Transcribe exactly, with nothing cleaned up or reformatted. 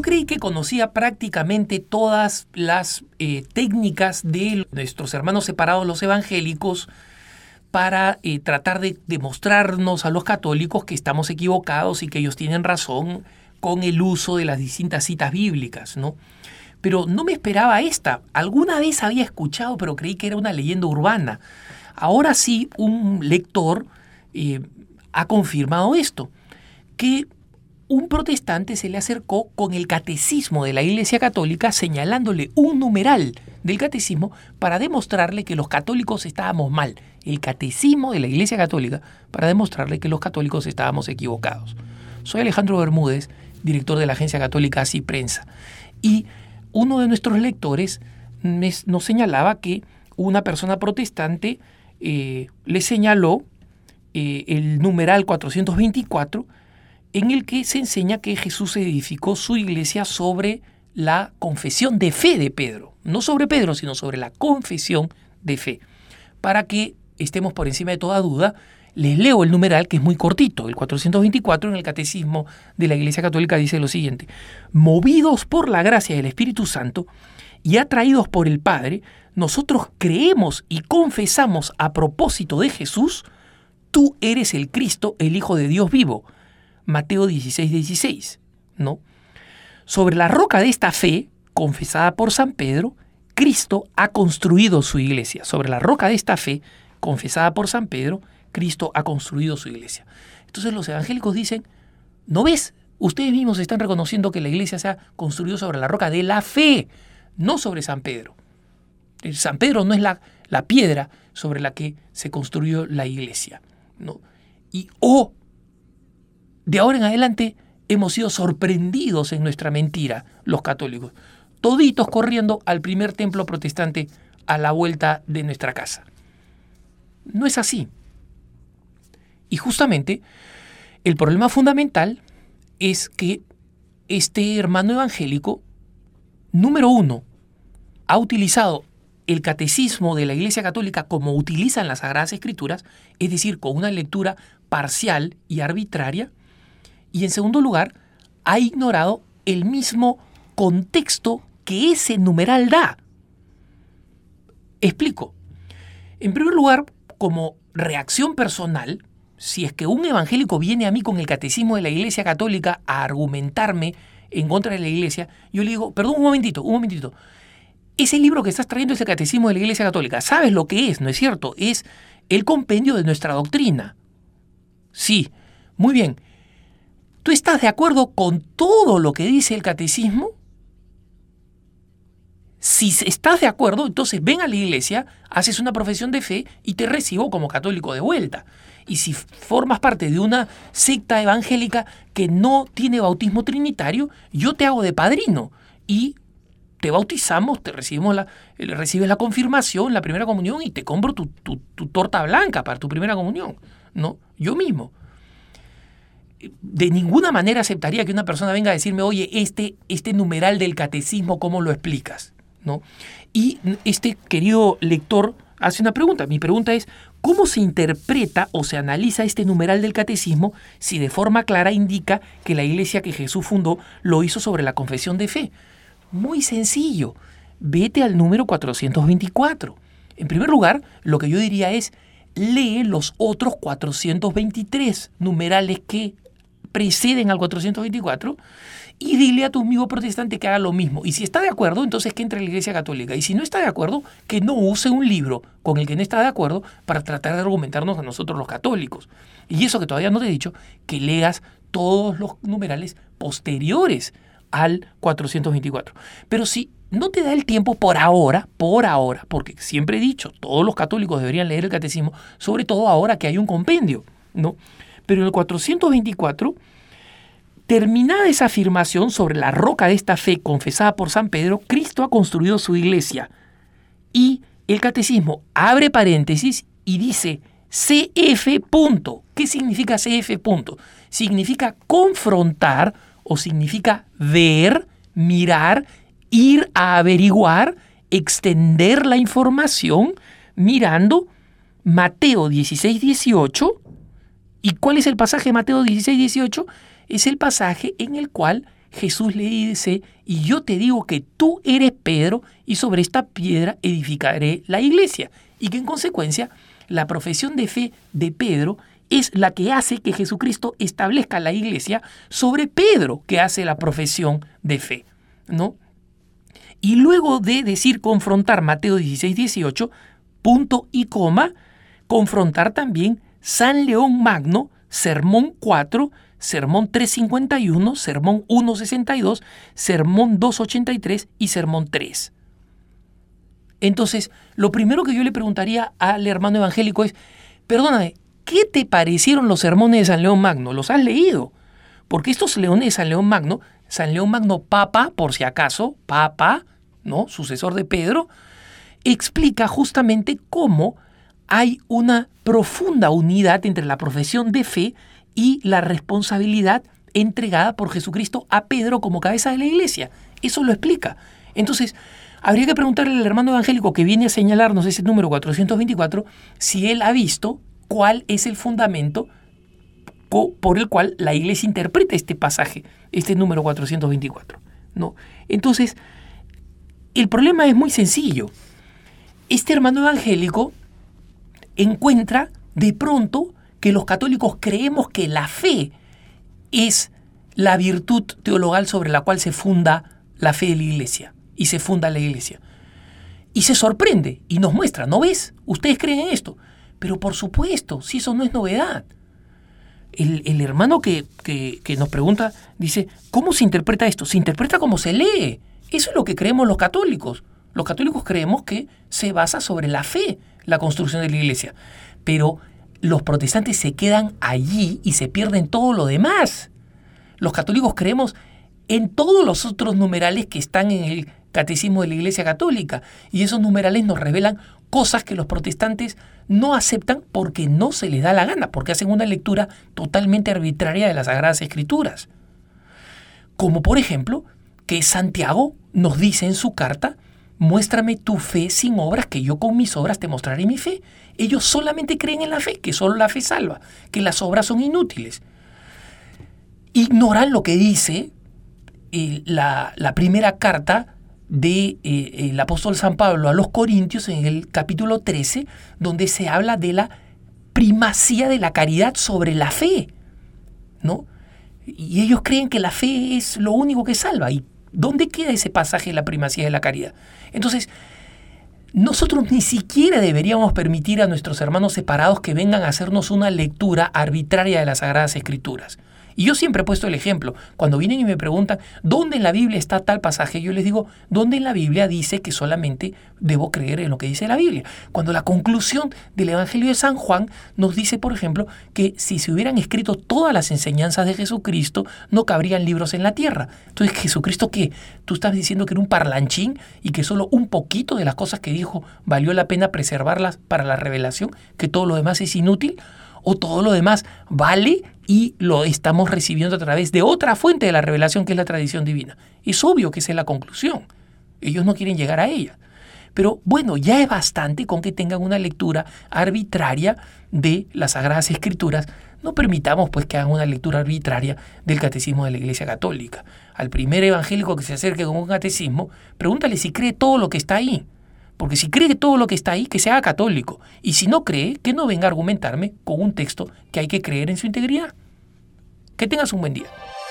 creí que conocía prácticamente todas las eh, técnicas de nuestros hermanos separados, los evangélicos, para eh, tratar de demostrarnos a los católicos que estamos equivocados y que ellos tienen razón con el uso de las distintas citas bíblicas, ¿no? Pero no me esperaba esta. Alguna vez había escuchado, pero creí que era una leyenda urbana. Ahora sí, un lector eh, ha confirmado esto, que un protestante se le acercó con el catecismo de la Iglesia Católica señalándole un numeral del catecismo para demostrarle que los católicos estábamos mal. El catecismo de la Iglesia Católica para demostrarle que los católicos estábamos equivocados. Soy Alejandro Bermúdez, director de la agencia católica Así Prensa. Y uno de nuestros lectores nos señalaba que una persona protestante eh, le señaló eh, el numeral cuatrocientos veinticuatro, en el que se enseña que Jesús edificó su iglesia sobre la confesión de fe de Pedro. No sobre Pedro, sino sobre la confesión de fe. Para que estemos por encima de toda duda, les leo el numeral, que es muy cortito. El cuatrocientos veinticuatro en el Catecismo de la Iglesia Católica dice lo siguiente: movidos por la gracia del Espíritu Santo y atraídos por el Padre, nosotros creemos y confesamos a propósito de Jesús: tú eres el Cristo, el Hijo de Dios vivo. Mateo dieciséis, dieciséis, ¿no? Sobre la roca de esta fe, confesada por San Pedro, Cristo ha construido su iglesia. Sobre la roca de esta fe, confesada por San Pedro, Cristo ha construido su iglesia. Entonces los evangélicos dicen: ¿no ves? Ustedes mismos están reconociendo que la iglesia se ha construido sobre la roca de la fe, no sobre San Pedro. San Pedro no es la, la piedra sobre la que se construyó la iglesia, ¿no? Y oh, de ahora en adelante hemos sido sorprendidos en nuestra mentira, los católicos, toditos corriendo al primer templo protestante a la vuelta de nuestra casa. No es así. Y justamente el problema fundamental es que este hermano evangélico, número uno, ha utilizado el catecismo de la Iglesia Católica como utilizan las Sagradas Escrituras, es decir, con una lectura parcial y arbitraria. Y en segundo lugar, ha ignorado el mismo contexto que ese numeral da. Explico. En primer lugar, como reacción personal, si es que un evangélico viene a mí con el catecismo de la Iglesia Católica a argumentarme en contra de la Iglesia, yo le digo: perdón, un momentito, un momentito. Ese libro que estás trayendo es el catecismo de la Iglesia Católica. ¿Sabes lo que es? ¿No es cierto? Es el compendio de nuestra doctrina. Sí, muy bien. ¿Tú estás de acuerdo con todo lo que dice el catecismo? Si estás de acuerdo, entonces ven a la iglesia, haces una profesión de fe y te recibo como católico de vuelta. Y si formas parte de una secta evangélica que no tiene bautismo trinitario, yo te hago de padrino y te bautizamos, te recibimos la, recibes la confirmación, la primera comunión y te compro tu, tu, tu torta blanca para tu primera comunión, ¿no? Yo mismo. De ninguna manera aceptaría que una persona venga a decirme: oye, este, este numeral del catecismo, ¿cómo lo explicas? ¿No? Y este querido lector hace una pregunta. Mi pregunta es: ¿cómo se interpreta o se analiza este numeral del catecismo si de forma clara indica que la iglesia que Jesús fundó lo hizo sobre la confesión de fe? Muy sencillo. Vete al número cuatrocientos veinticuatro. En primer lugar, lo que yo diría es: lee los otros cuatrocientos veintitrés numerales que preceden al cuatrocientos veinticuatro y dile a tu amigo protestante que haga lo mismo. Y si está de acuerdo, entonces que entre a la Iglesia Católica. Y si no está de acuerdo, que no use un libro con el que no está de acuerdo para tratar de argumentarnos a nosotros los católicos. Y eso que todavía no te he dicho, que leas todos los numerales posteriores al cuatrocientos veinticuatro. Pero si no te da el tiempo por ahora, por ahora, porque siempre he dicho, todos los católicos deberían leer el catecismo, sobre todo ahora que hay un compendio, ¿no? Pero en el cuatrocientos veinticuatro, terminada esa afirmación sobre la roca de esta fe confesada por San Pedro, Cristo ha construido su iglesia. Y el catecismo abre paréntesis y dice C F punto. ¿Qué significa C F punto? Significa confrontar o significa ver, mirar, ir a averiguar, extender la información mirando Mateo dieciséis, dieciocho. ¿Y cuál es el pasaje de Mateo dieciséis, dieciocho? Es el pasaje en el cual Jesús le dice, y yo te digo que tú eres Pedro, y sobre esta piedra edificaré la iglesia. Y que en consecuencia, la profesión de fe de Pedro es la que hace que Jesucristo establezca la iglesia sobre Pedro, que hace la profesión de fe, ¿no? Y luego de decir confrontar Mateo dieciséis, dieciocho, punto y coma, confrontar también San León Magno, Sermón cuatro, Sermón trescientos cincuenta y uno, Sermón ciento sesenta y dos, Sermón doscientos ochenta y tres y Sermón tres. Entonces, lo primero que yo le preguntaría al hermano evangélico es, perdóname, ¿qué te parecieron los sermones de San León Magno? ¿Los has leído? Porque estos leones de San León Magno, San León Magno Papa, por si acaso, Papa, ¿no? Sucesor de Pedro, explica justamente cómo hay una profunda unidad entre la profesión de fe y la responsabilidad entregada por Jesucristo a Pedro como cabeza de la iglesia. Eso lo explica. Entonces, habría que preguntarle al hermano evangélico que viene a señalarnos ese número cuatrocientos veinticuatro si él ha visto cuál es el fundamento por el cual la iglesia interpreta este pasaje, este número cuatrocientos veinticuatro, ¿no? Entonces, el problema es muy sencillo. Este hermano evangélico encuentra de pronto que los católicos creemos que la fe es la virtud teologal sobre la cual se funda la fe de la iglesia y se funda la iglesia. Y se sorprende y nos muestra, ¿no ves? Ustedes creen en esto. Pero por supuesto, si eso no es novedad. El, el hermano que, que, que nos pregunta dice, ¿cómo se interpreta esto? Se interpreta como se lee. Eso es lo que creemos los católicos. Los católicos creemos que se basa sobre la fe la construcción de la iglesia. Pero los protestantes se quedan allí y se pierden todo lo demás. Los católicos creemos en todos los otros numerales que están en el catecismo de la Iglesia Católica. Y esos numerales nos revelan cosas que los protestantes no aceptan porque no se les da la gana, porque hacen una lectura totalmente arbitraria de las Sagradas Escrituras. Como por ejemplo, que Santiago nos dice en su carta, muéstrame tu fe sin obras, que yo con mis obras te mostraré mi fe. Ellos solamente creen en la fe, que solo la fe salva, que las obras son inútiles. Ignoran lo que dice eh, la, la primera carta del de, eh, apóstol San Pablo a los Corintios en el capítulo trece, donde se habla de la primacía de la caridad sobre la fe, ¿no? Y ellos creen que la fe es lo único que salva. ¿Y dónde queda ese pasaje de la primacía de la caridad? Entonces, nosotros ni siquiera deberíamos permitir a nuestros hermanos separados que vengan a hacernos una lectura arbitraria de las Sagradas Escrituras. Y yo siempre he puesto el ejemplo. Cuando vienen y me preguntan, ¿dónde en la Biblia está tal pasaje? Yo les digo, ¿dónde en la Biblia dice que solamente debo creer en lo que dice la Biblia? Cuando la conclusión del Evangelio de San Juan nos dice, por ejemplo, que si se hubieran escrito todas las enseñanzas de Jesucristo, no cabrían libros en la tierra. Entonces, ¿Jesucristo qué? ¿Tú estás diciendo que era un parlanchín y que solo un poquito de las cosas que dijo valió la pena preservarlas para la revelación? ¿Que todo lo demás es inútil? ¿O todo lo demás vale y lo estamos recibiendo a través de otra fuente de la revelación que es la tradición divina? Es obvio que esa es la conclusión. Ellos no quieren llegar a ella. Pero bueno, ya es bastante con que tengan una lectura arbitraria de las Sagradas Escrituras. No permitamos pues que hagan una lectura arbitraria del catecismo de la Iglesia Católica. Al primer evangélico que se acerque con un catecismo, pregúntale si cree todo lo que está ahí. Porque si cree todo lo que está ahí, que sea católico. Y si no cree, que no venga a argumentarme con un texto que hay que creer en su integridad. Que tengas un buen día.